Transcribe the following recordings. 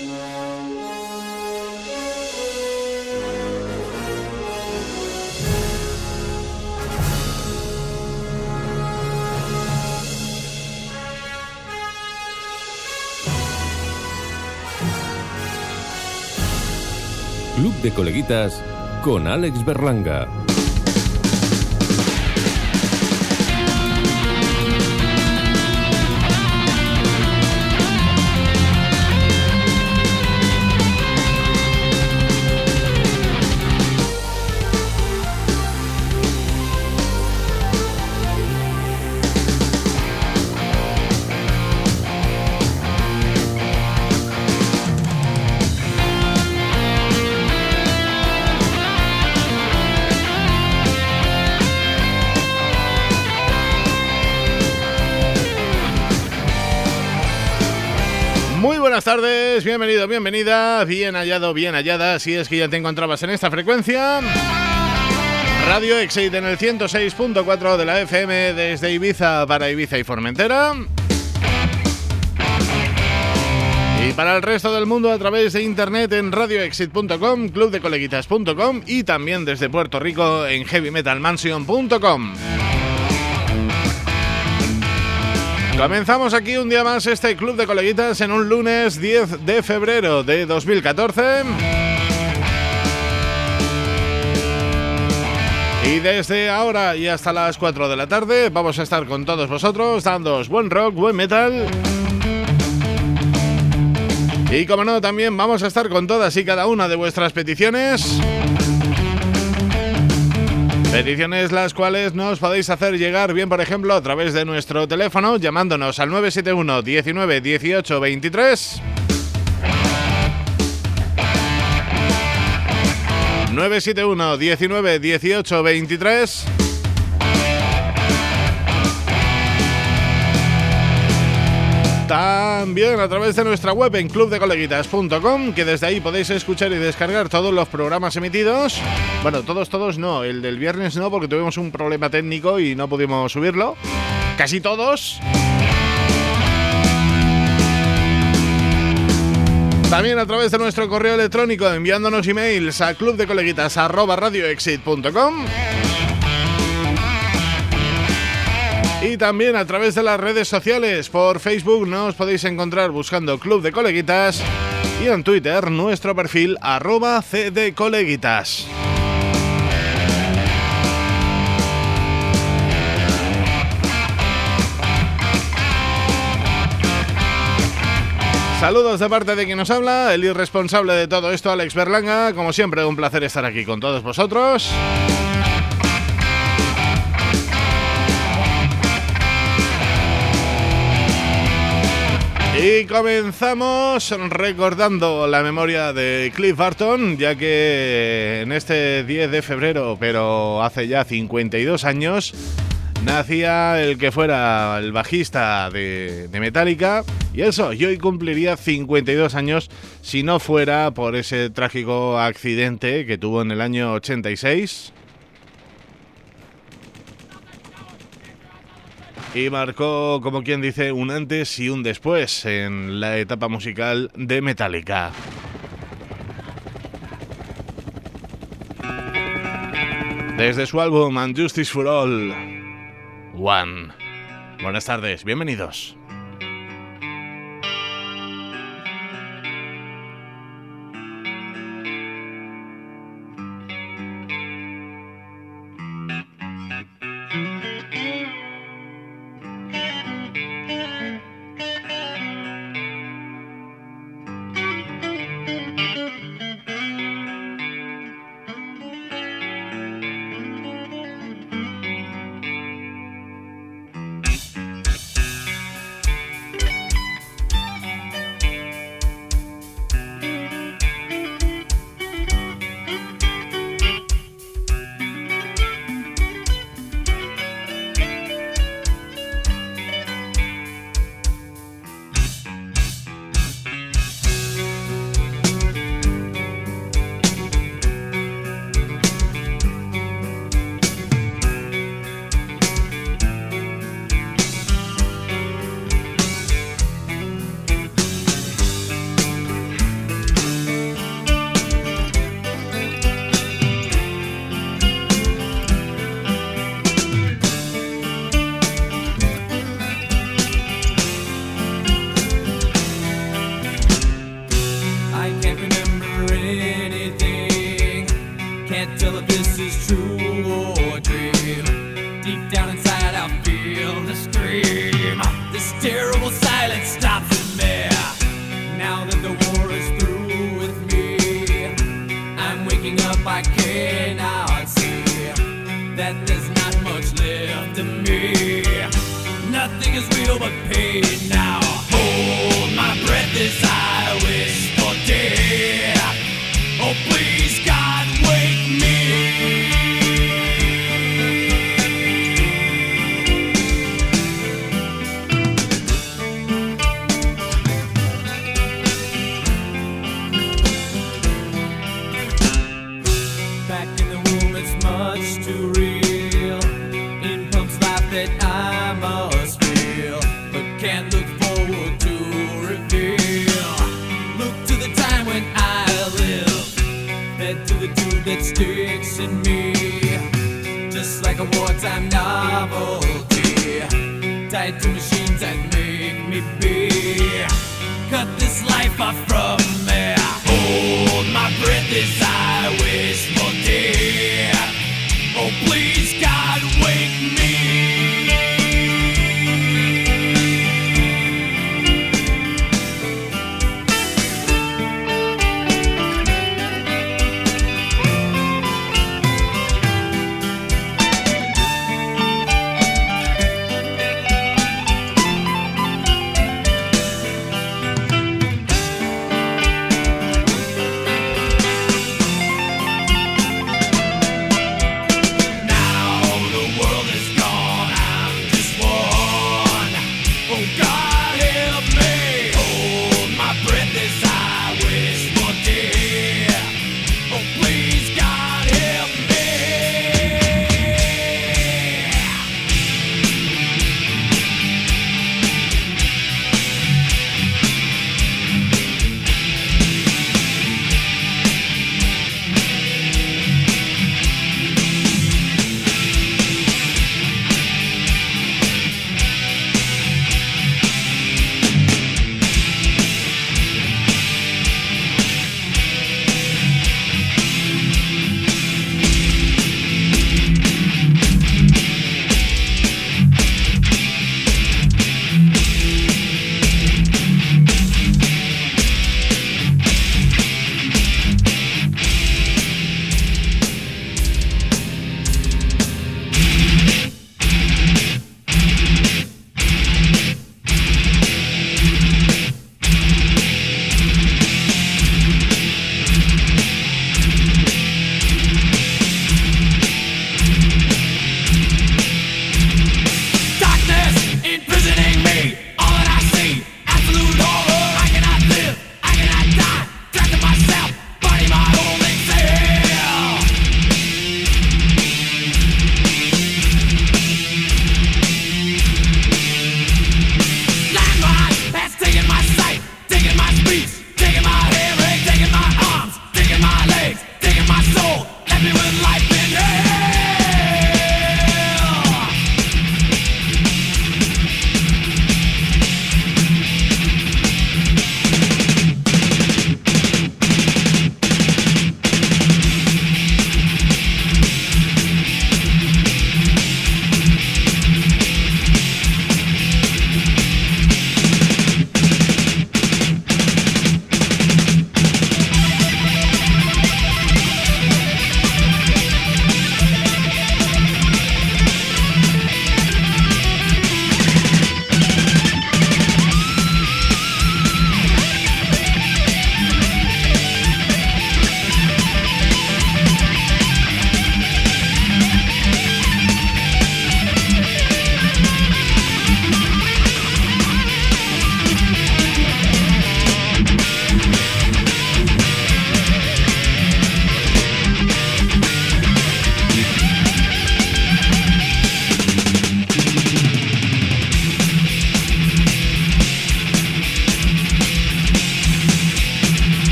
Club de Coleguitas con Alex Berlanga. Buenas tardes, bienvenido, bienvenida, bien hallado, bien hallada, si es que ya te encontrabas en esta frecuencia. Radio Exit en el 106.4 de la FM desde Ibiza para Ibiza y Formentera. Y para el resto del mundo a través de internet en radioexit.com, clubdecoleguitas.com y también desde Puerto Rico en heavymetalmansion.com. Comenzamos aquí un día más este Club de Coleguitas en un lunes 10 de febrero de 2014. Y desde ahora y hasta las 4 de la tarde vamos a estar con todos vosotros dándoos buen rock, buen metal. Y como no, también vamos a estar con todas y cada una de vuestras peticiones. Peticiones las cuales nos podéis hacer llegar bien, por ejemplo, a través de nuestro teléfono, llamándonos al 971 19 18 23. 971 19 18 23. También a través de nuestra web en clubdecoleguitas.com, que desde ahí podéis escuchar y descargar todos los programas emitidos. Bueno, todos no, el del viernes no, porque tuvimos un problema técnico y no pudimos subirlo. Casi todos. También a través de nuestro correo electrónico, enviándonos emails a clubdecoleguitas@radioexit.com. Y también a través de las redes sociales. Por Facebook nos podéis encontrar buscando Club de Coleguitas y en Twitter nuestro perfil @cdcoleguitas. Saludos de parte de quien nos habla, el irresponsable de todo esto, Alex Berlanga. Como siempre, un placer estar aquí con todos vosotros. Y comenzamos recordando la memoria de Cliff Burton, ya que en este 10 de febrero, pero hace ya 52 años, nacía el que fuera el bajista de Metallica, y hoy cumpliría 52 años si no fuera por ese trágico accidente que tuvo en el año 86. Y marcó, como quien dice, un antes y un después en la etapa musical de Metallica. Desde su álbum And Justice for All, One. Buenas tardes, bienvenidos. silence stops in there. Now that the war is through with me, I'm waking up, I cannot see that there's not much left of me. Nothing is real but pain now. Hold my breath as I wish for death. Oh please God, wake me. Back in the womb, it's much too real. In pumps life that I must feel, but can't look forward to reveal. Look to the time when I live, fed to the tube that sticks in me, just like a wartime novelty, tied to machines that make me be. Cut this life off from me. Hold my breath as I wish for death. Oh please God, wake me.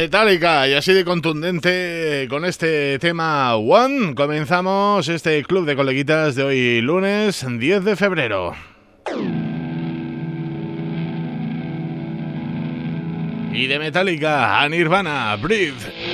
Metallica, y así de contundente con este tema One, comenzamos este club de coleguitas de hoy lunes 10 de febrero. Y de Metallica a Nirvana, Breathe.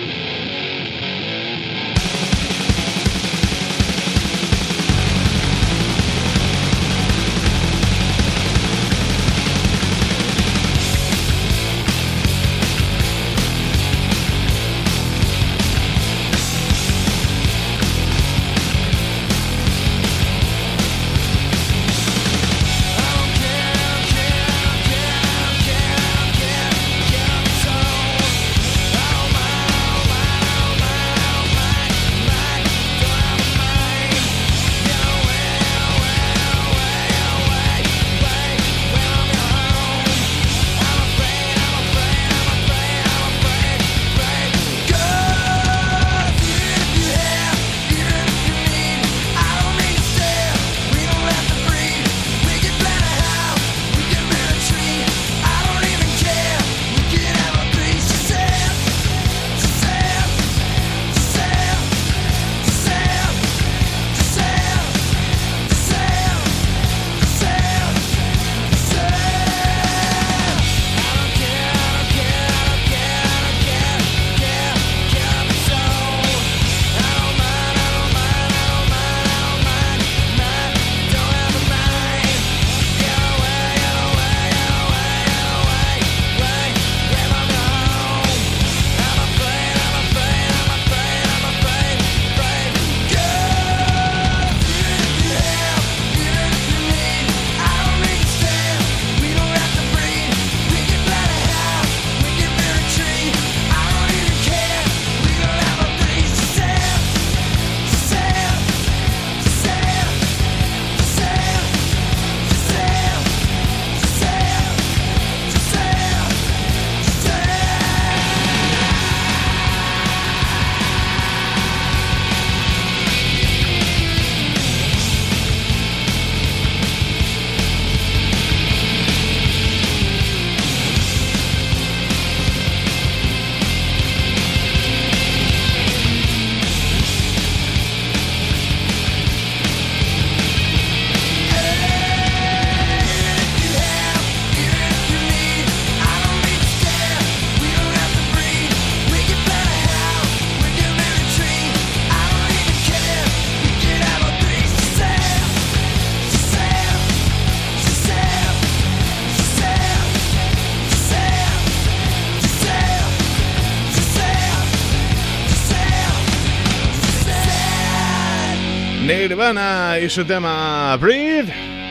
Nirvana y su tema Breathe.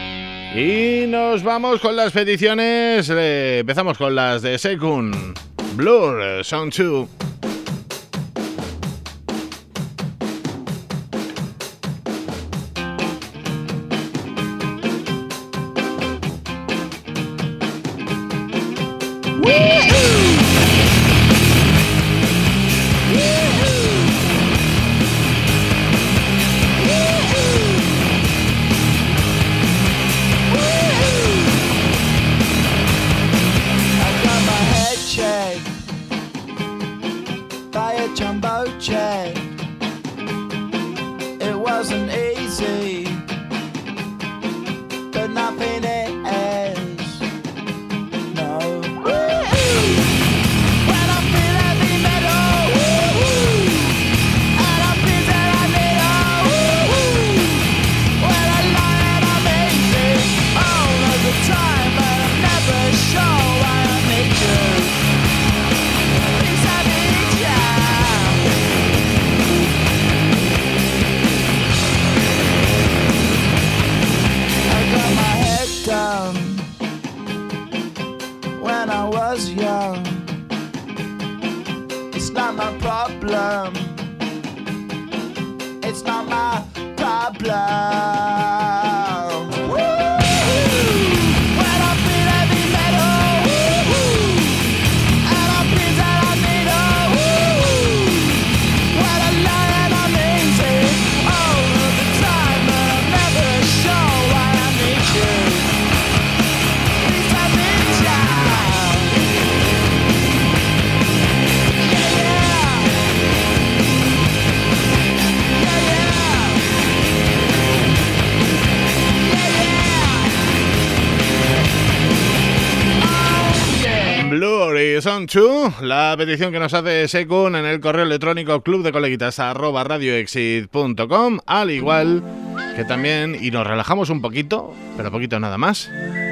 Y nos vamos con las peticiones. Empezamos con las de Sekun, Blur, Sound 2. Yeah. Season 2, la petición que nos hace Sekun en el correo electrónico clubdecoleguitas@radioexit.com, al igual que también, y nos relajamos un poquito, pero poquito nada más.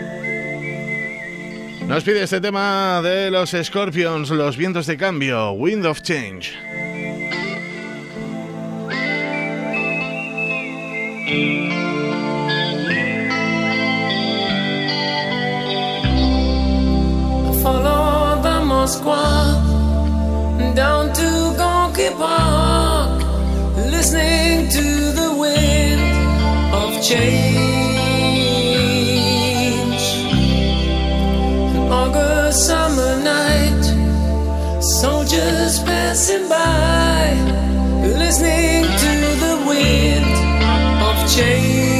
Nos pide este tema de los Scorpions, Los vientos de cambio, Wind of Change. Follow the Moskva down to Gorky Park, listening to the wind of change. An August summer night, soldiers passing by, listening to the wind of change.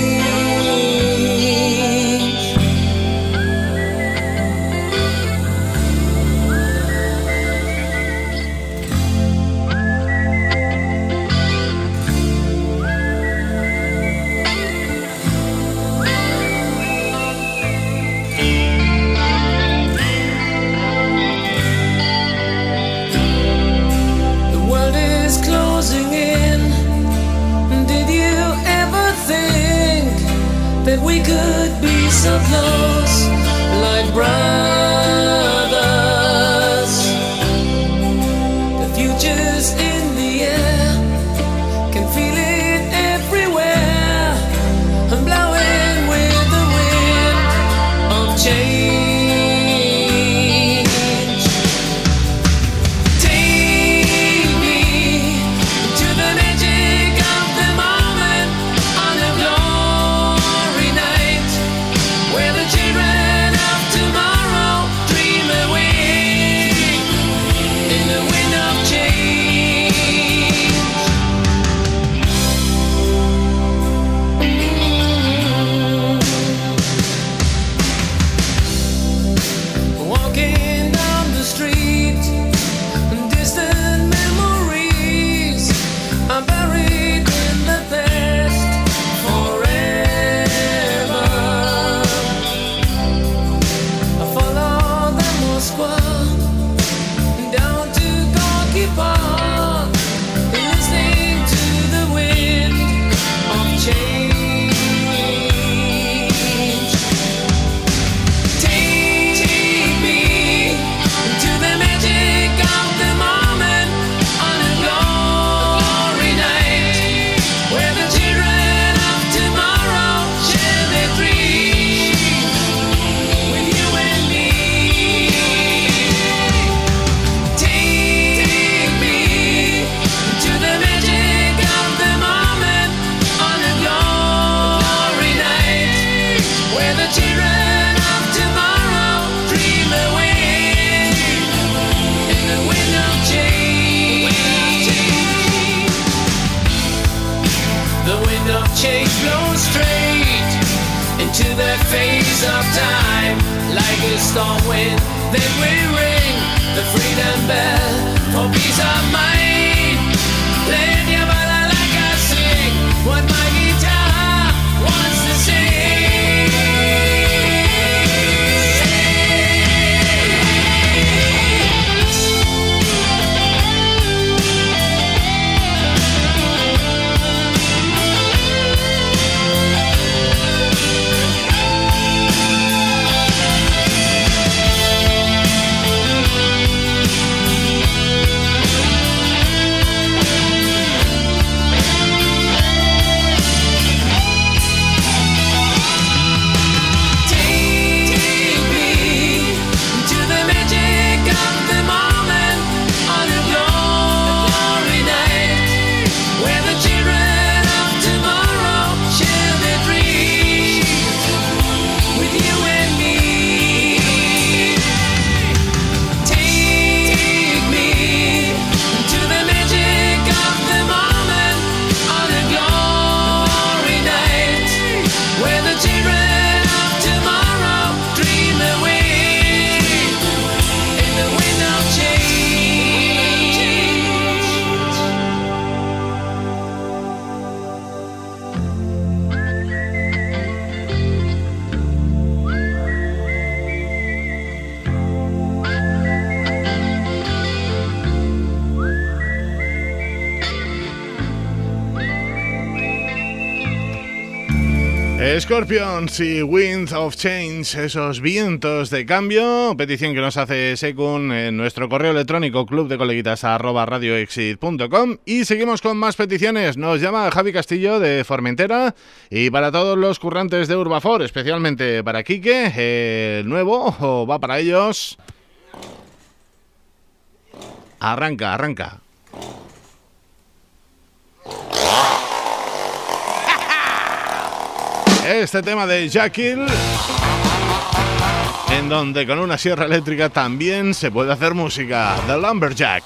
That we could be so close, like brothers. The future's in the air, can feel it everywhere. I'm blowing with the wind of change. Take me to the magic of the moment on the glory night, where the children of tomorrow dream away in the wind of change. Walking down the street, distant memories are buried in the past forever. I follow the Moskva down to Gorky Park, listening to the wind of change. Take me to the magic of the moment on a glory night, where the children of tomorrow share their dreams with you and me. Take me to the magic of the moment on a glory night, where the children of tomorrow dream away in the wind of change. The wind of change blows straight into the face of time, like a storm wind. Then we ring the freedom bell for peace of mind. Playing your like I sing what my guitar wants to sing. Scorpions y Wind of Change, esos vientos de cambio. Petición que nos hace Sekun en nuestro correo electrónico clubdecoleguitas@radioexit.com. Y seguimos con más peticiones. Nos llama Javi Castillo de Formentera. Y para todos los currantes de Urbafor, especialmente para Quique, el nuevo va para ellos. Arranca. Este tema de Jekyll, en donde con una sierra eléctrica también se puede hacer música. The Lumberjack.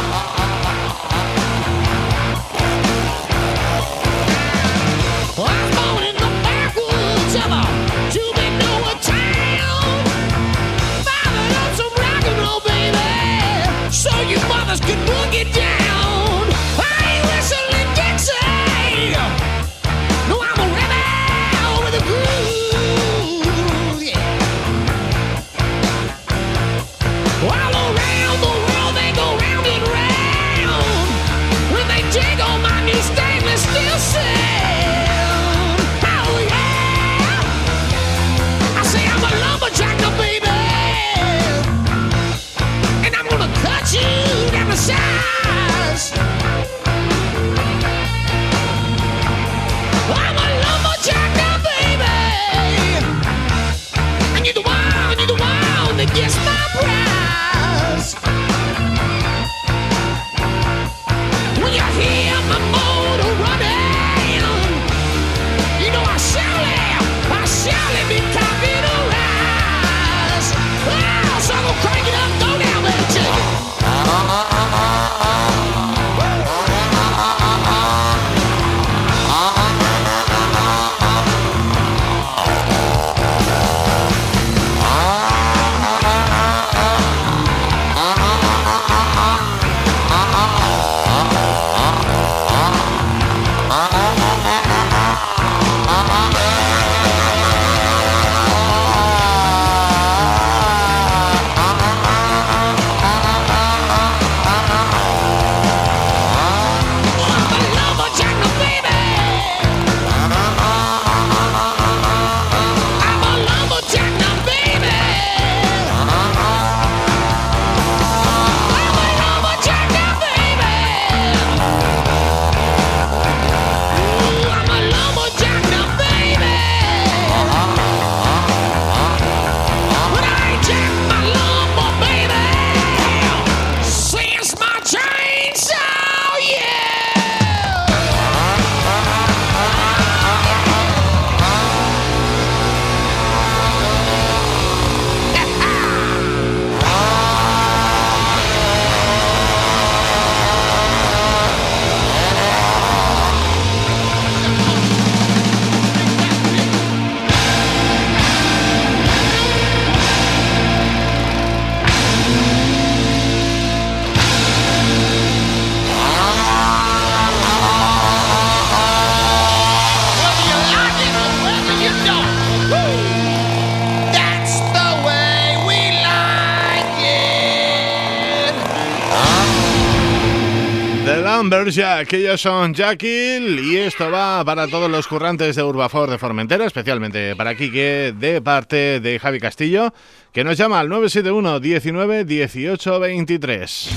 Lumberjack, ellos son Jekyll, y esto va para todos los currantes de Urbafor de Formentera, especialmente para Quique, de parte de Javi Castillo, que nos llama al 971 19 18 23.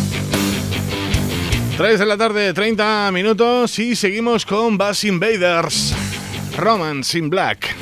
3 de la tarde, 30 minutos, y seguimos con Bass Invaders, Romance in Black.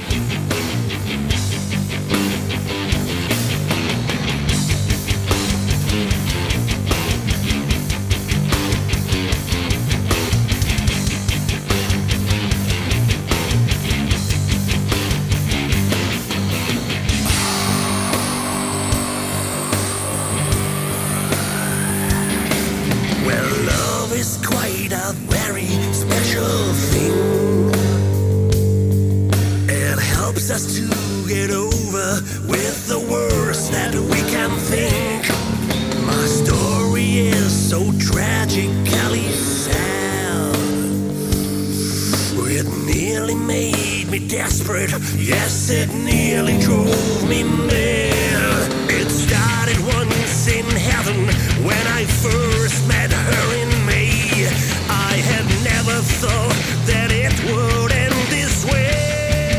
Yes, it nearly drove me mad. It started once in heaven when I first met her in May. I had never thought that it would end this way.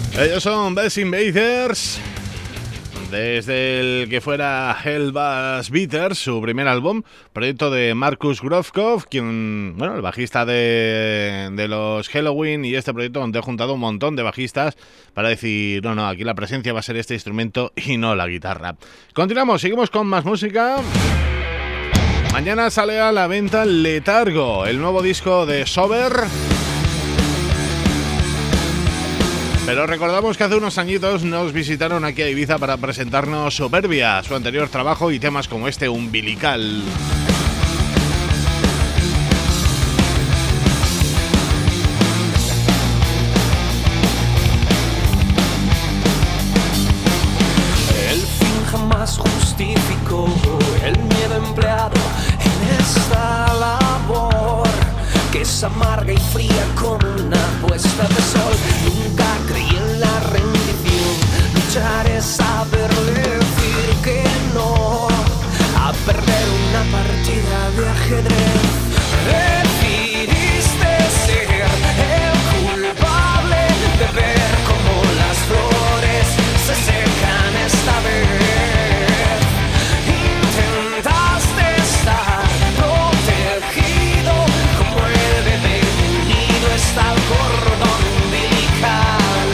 Ellos son Bass Invaders, desde el que fuera Hell Bass Beaters, su primer álbum, proyecto de Markus Grofkopf, quien, bueno, el bajista de los Helloween, y este proyecto donde he juntado un montón de bajistas para decir, no, aquí la presencia va a ser este instrumento y no la guitarra. Continuamos, seguimos con más música. Mañana sale a la venta Letargo, el nuevo disco de Sober. Pero recordamos que hace unos añitos nos visitaron aquí a Ibiza para presentarnos Superbia, su anterior trabajo, y temas como este, Umbilical. El fin jamás justificó el miedo empleado en esta labor, que es amarga y fría como una puesta de sol. Nunca creí en la rendición, luchar es saber decir que no, a perder una partida de ajedrez. Decidiste ser el culpable de ver cómo las flores se secan esta vez. Intentaste estar protegido como el bebé unido está el cordón umbilical.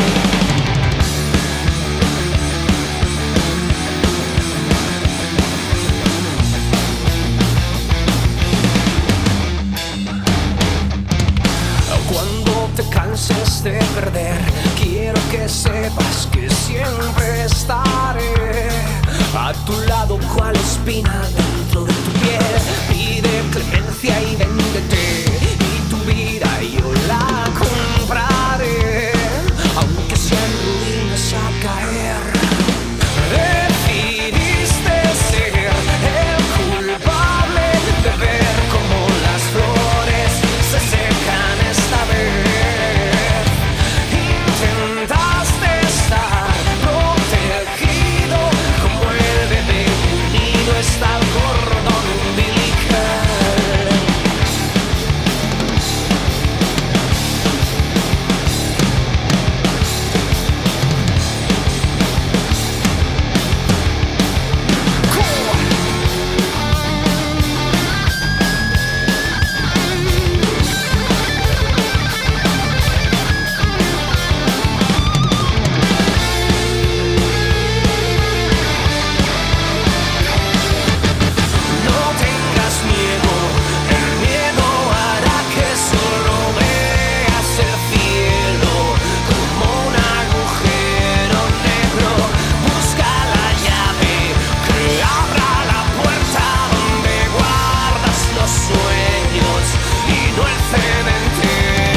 Cuando te canses de perder, quiero que sepas que siempre estaré a tu lado, cual espina dentro de tu piel. Pide clemencia y véndete, y tu vida yo la compraré, aunque sean ruinas a caer. Decidiste ser el culpable de ver cómo las flores se secan esta vez. Intentaste estar protegido como el bebé unido está el cordón umbilical. No tengas miedo, el miedo hará que solo veas el cielo como un agujero negro. Busca la llave que abra la puerta donde guardas los sueños y no el cementerio.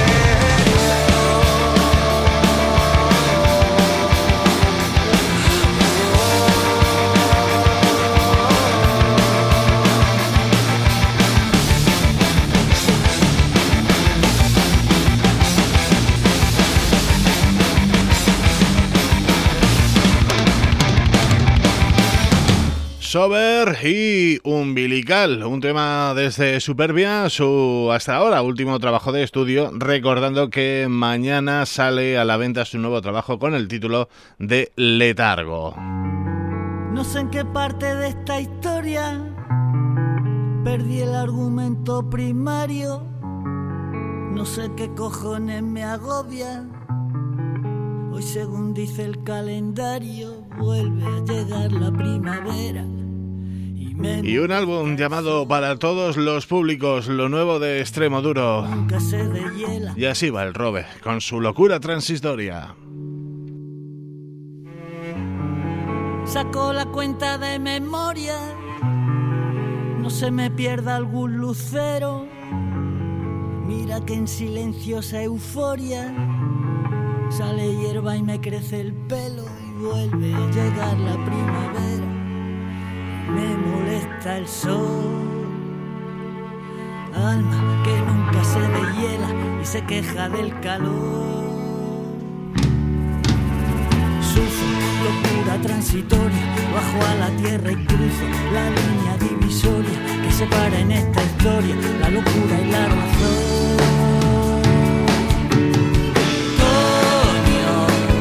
Sober y Umbilical, un tema desde Superbia, su hasta ahora último trabajo de estudio, recordando que mañana sale a la venta su nuevo trabajo con el título de Letargo. No sé en qué parte de esta historia perdí el argumento primario. No sé qué cojones me agobia. Hoy, según dice el calendario, vuelve a llegar la primavera. Y un álbum llamado Para todos los públicos, lo nuevo de Extremoduro. Nunca se deshiela. Y así va el Robe, con su locura transistoria. Saco la cuenta de memoria, no se me pierda algún lucero. Mira que en silenciosa euforia sale hierba y me crece el pelo, y vuelve a llegar la primavera. Me molesta el sol, alma que nunca se deshiela y se queja del calor. Sufro locura transitoria, bajo a la tierra y cruzo la línea divisoria que separa en esta historia la locura y la razón. Coño,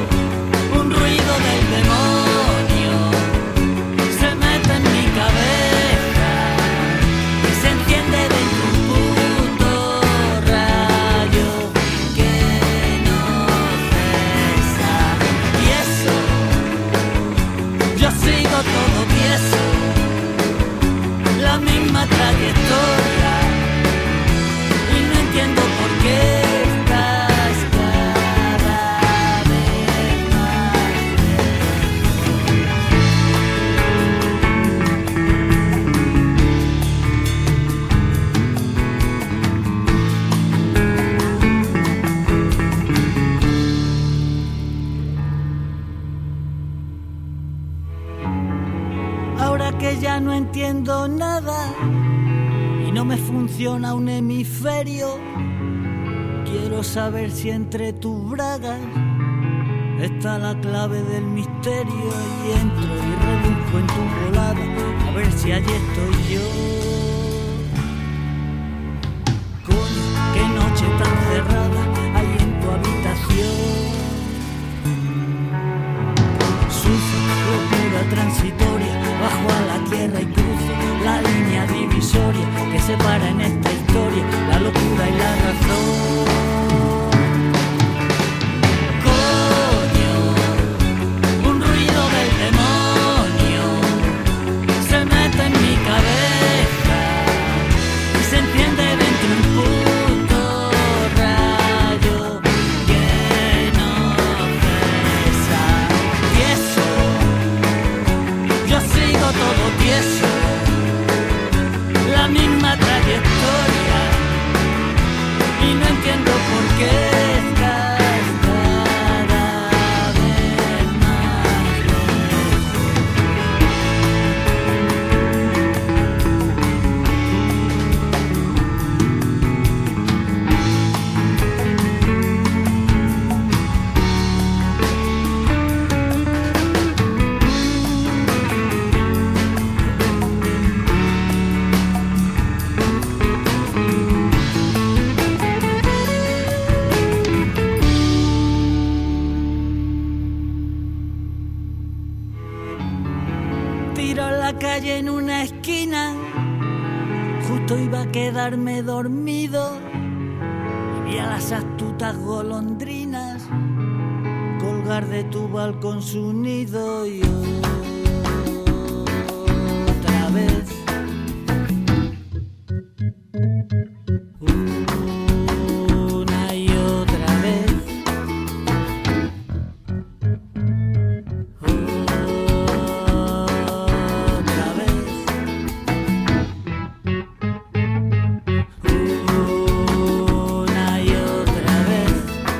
que ya no entiendo nada y no me funciona un hemisferio. Quiero saber si entre tus bragas está la clave del misterio. Y entro y rebusco en tu volada a ver si allí estoy yo. Coño, qué noche tan cerrada hay en tu habitación. Sufro locura transitoria, bajo a la tierra y cruzo la línea divisoria que separa en esta historia la locura y la razón. Coño, un ruido del demonio se mete en mi cabeza y se enciende dentro un puto rayo que no cesa. Tieso, yo sigo todo tieso, la misma trayectoria, y no entiendo por qué estás cada vez más lejos. Tiro en la calle en una esquina, justo iba a quedarme dormido y vi a las astutas golondrinas colgar de tu balcón su nido. Y otra vez una y otra vez otra vez una y otra vez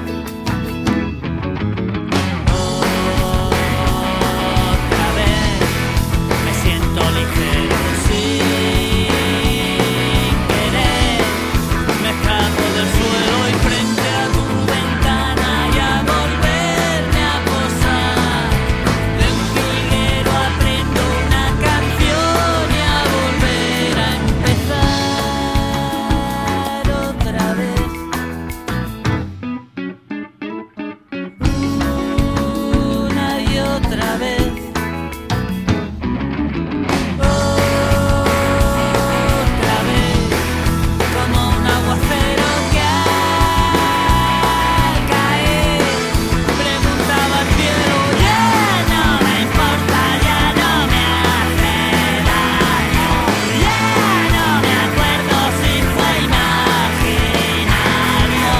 otra vez me siento ligero sin querer, me escapo del suelo y frente a tu ventana y a volverme a posar. De un jilguero aprendo una canción y a volver a empezar otra vez. Una y otra vez. Otra vez, como un aguacero que al caer preguntaba al cielo. Ya no me importa, ya no me hace daño, ya no me acuerdo si fue imaginario.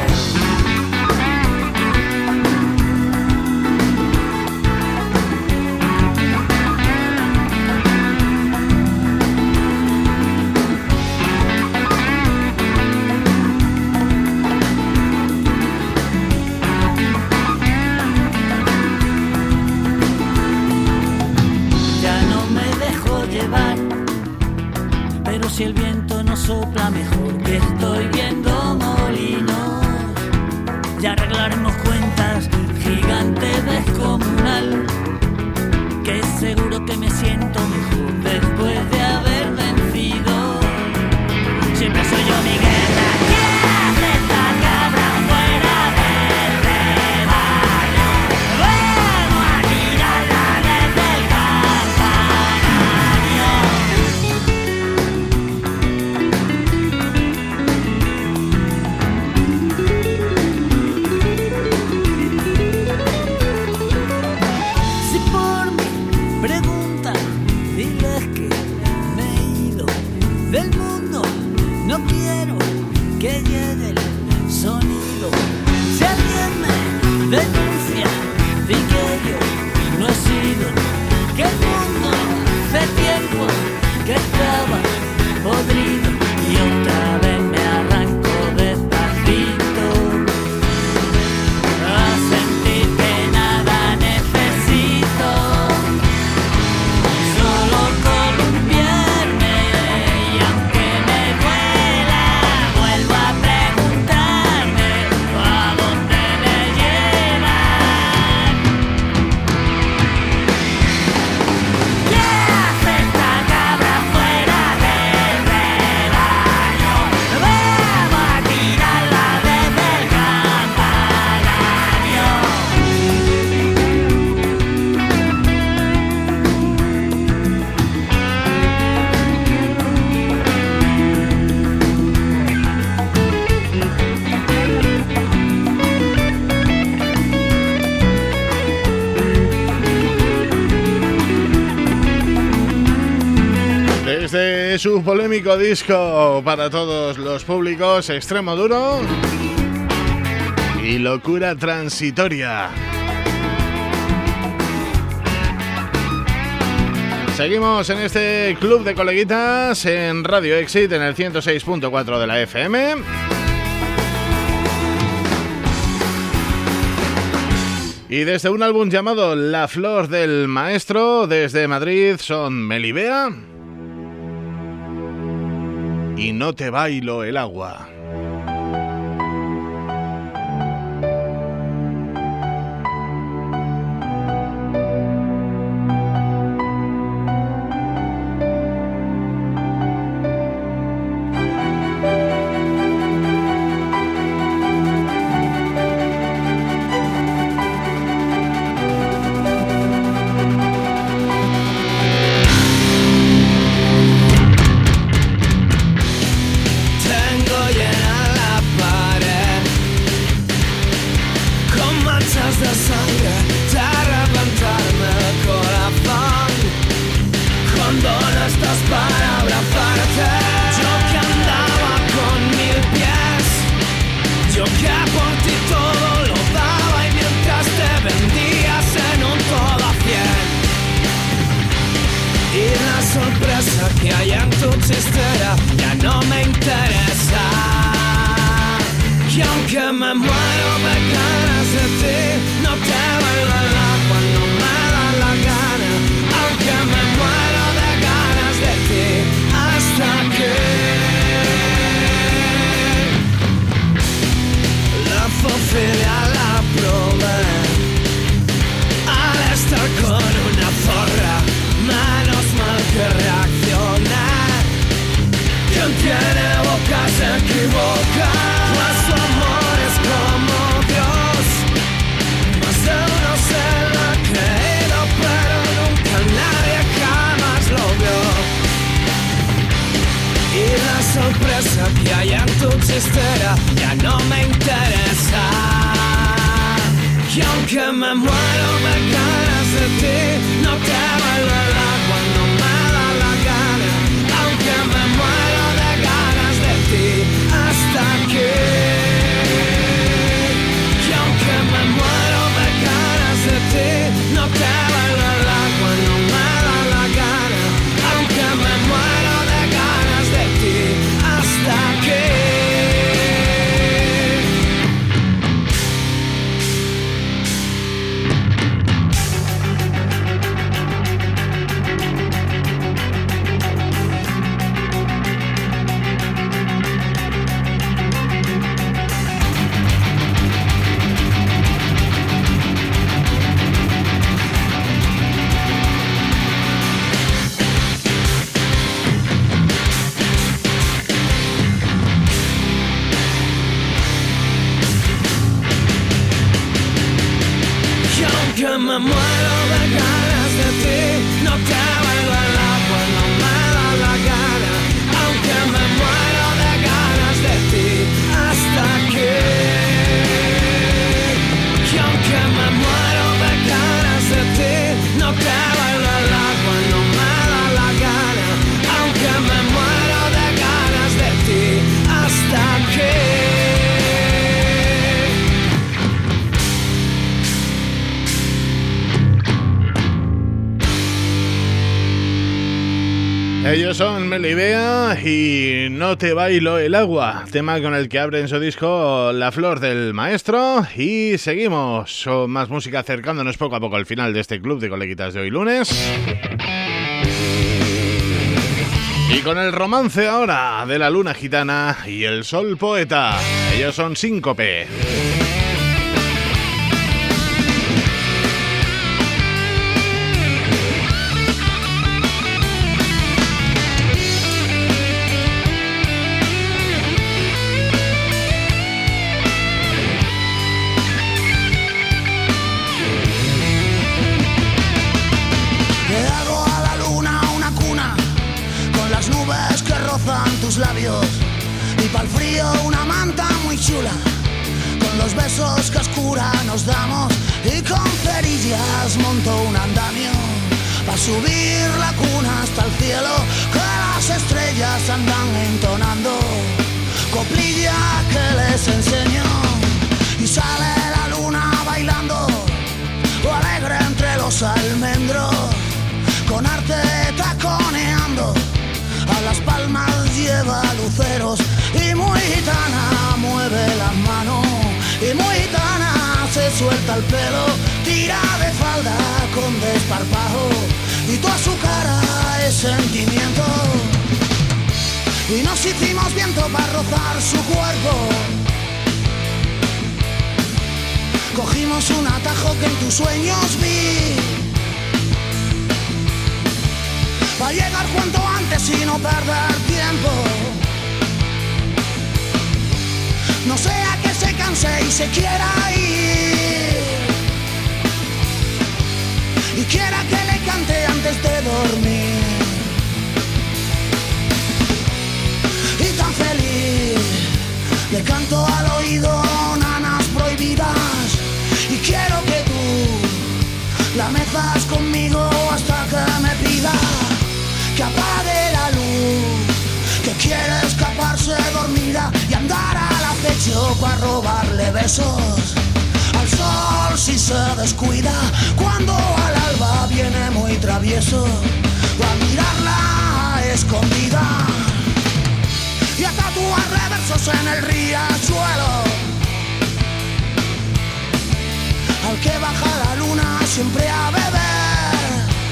Ya no me dejo llevar, pero si el viento no sopla mejor, que estoy viendo molinos. Ya arreglaremos cuentas, gigante descomunal, que seguro que me siento mejor después de haber vencido. Siempre soy yo mi guerra. ¿Qué hace esta cabra fuera del rebaño? Vamos a tirarla desde el campanario. Si por mí preguntan, diles que me he ido del mundo. No quiero que llegue el sonido. Si alguien me denuncia, di que yo no he sido, que el mundo hace tiempo que estaba podrido. Y otra vez me arranco despacito a sentir que nada necesito, solo con su polémico disco para todos los públicos, Extremo Duro y Locura Transitoria. Seguimos en este club de coleguitas en Radio Exit en el 106.4 de la FM. Y desde un álbum llamado La Flor del Maestro, desde Madrid, son Melibea y No te bailo el agua. Ellos son Melibea y No te bailo el agua, tema con el que abren su disco La Flor del Maestro. Y seguimos con más música, acercándonos poco a poco al final de este club de coleguitas de hoy lunes. Y con el romance ahora de la luna gitana y el sol poeta. Ellos son Síncope. Labios y pa'l frío una manta muy chula, con los besos que a oscura nos damos y con cerillas monto un andamio pa' subir la cuna hasta el cielo, que la las estrellas andan entonando coplilla que les enseño. Y sale la luna bailando alegre entre los almendros, con arte taconeando, a las palmas lleva luceros. Y muy gitana mueve las manos, y muy gitana se suelta el pelo, tira de falda con desparpajo, y toda su cara es sentimiento. Y nos hicimos viento para rozar su cuerpo, cogimos un atajo que en tus sueños vi, para llegar cuanto antes y no perder tiempo. No sea que se canse y se quiera ir, y quiera que le cante antes de dormir. Y tan feliz le canto al oído nanas prohibidas, y quiero que tú la mezclas conmigo hasta que me pida que apague la luz, que quiere escaparse dormida y andar al acecho para robarle besos al sol si se descuida, cuando al alba viene muy travieso, para mirarla a escondida y a tatuar reversos en el riachuelo. Al que baja la luna siempre a beber,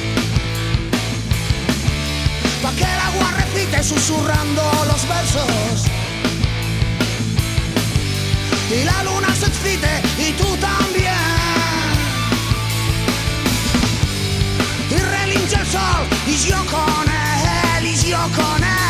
pa' que el agua recite susurrando los versos, y la luna se excite y tú también, y relinche el sol y yo con él, y yo con él.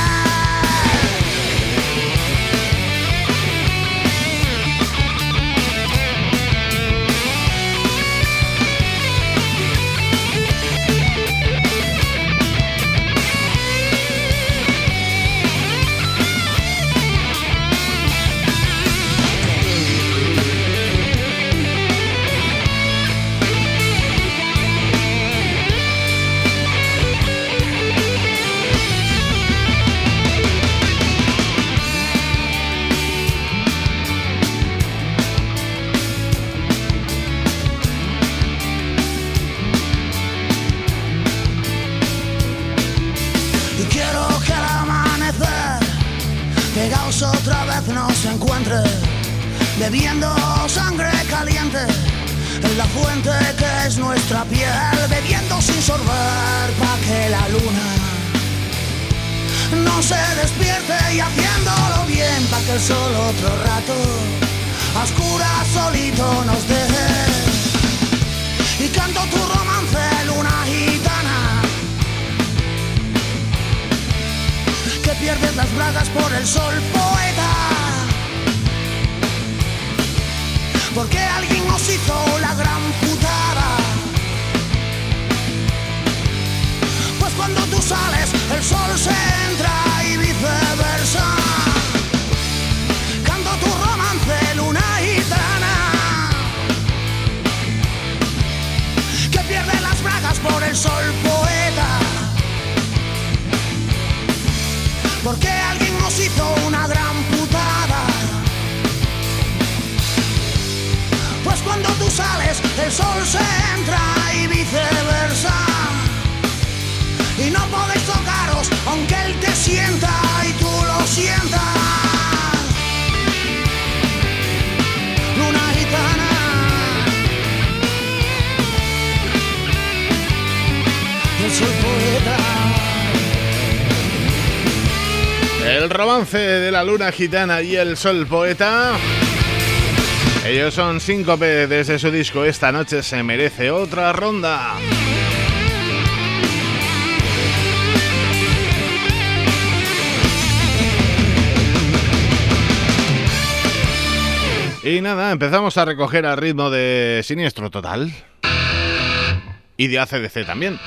Otra vez nos encuentre bebiendo sangre caliente en la fuente que es nuestra piel, bebiendo sin sorber pa' que la luna no se despierte, y haciéndolo bien pa' que el sol otro rato a oscuras solito nos deje. Y canto tu romance, luna gitana, que pierdes las bragas por el sol, poeta, porque alguien nos hizo la gran putada. Pues cuando tú sales el sol se entra y viceversa. Canto tu romance, luna gitana, que pierde las bragas por el sol, poeta, porque alguien nos hizo una gran putada. Pues cuando tú sales el sol se entra y viceversa, y no podéis tocaros aunque él te sienta y tú lo sientas. Luna gitana, yo soy poeta. El romance de la luna gitana y el sol poeta. Ellos son Síncope, desde su disco Esta noche se merece otra ronda. Y nada, empezamos a recoger al ritmo de Siniestro Total y de AC/DC también.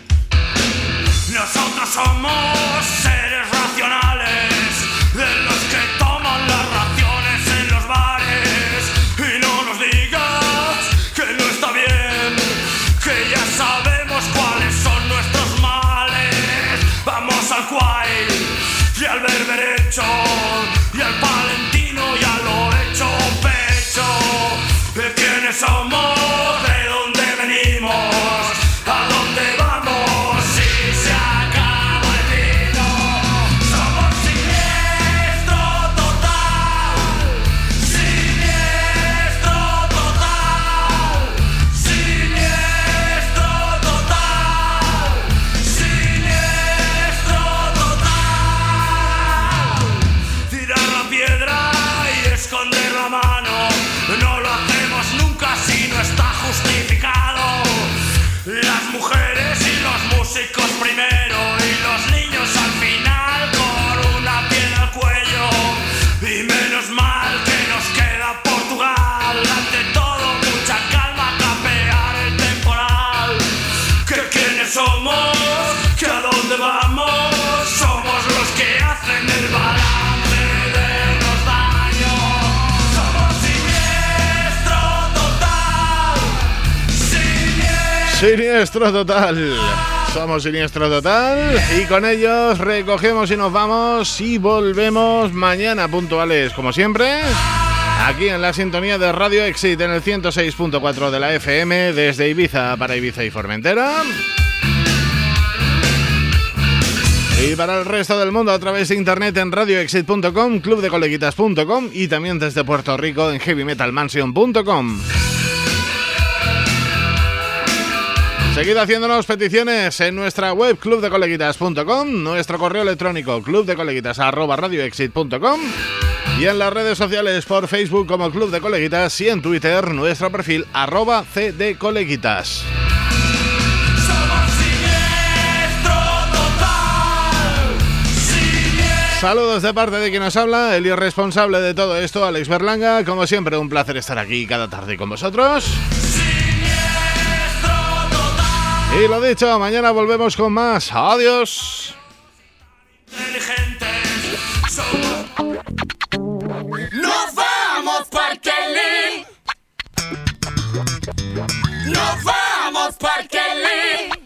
Nosotros somos seres racionales, de los sabemos cuáles son nuestros males. Vamos al Wild y al berberecho y al palentino y a lo hecho pecho. ¿De quiénes somos? ¿De dónde venimos? ¿A dónde vamos? Si se acaba el vino. Somos siniestro total. Siniestro total. Siniestro total. Siniestro total. Tirar la piedra y esconder la mano. No lo hacemos nunca si no está justificado. Las mujeres y los músicos primero y los niños al final con una piedra al cuello. Y menos mal que nos queda Portugal. Ante todo mucha calma, capear el temporal. ¿Que quiénes somos? ¿Que a dónde vamos? Somos los que hacen el balance de los daños. Somos siniestro total. Siniestro total. Somos Siniestro Total y con ellos recogemos y nos vamos y volvemos mañana puntuales como siempre aquí en la sintonía de Radio Exit en el 106.4 de la FM desde Ibiza para Ibiza y Formentera y para el resto del mundo a través de internet en radioexit.com, clubdecoleguitas.com y también desde Puerto Rico en heavymetalmansion.com. Seguid haciéndonos peticiones en nuestra web clubdecoleguitas.com, nuestro correo electrónico clubdecoleguitas@radioexit.com y en las redes sociales por Facebook como Club de Coleguitas y en Twitter nuestro perfil @cdcoleguitas. Saludos de parte de quien nos habla, el irresponsable de todo esto, Alex Berlanga. Como siempre, un placer estar aquí cada tarde con vosotros. Y lo dicho, mañana volvemos con más. Adiós. Nos vamos Parque Lee. Nos vamos Parque Lee.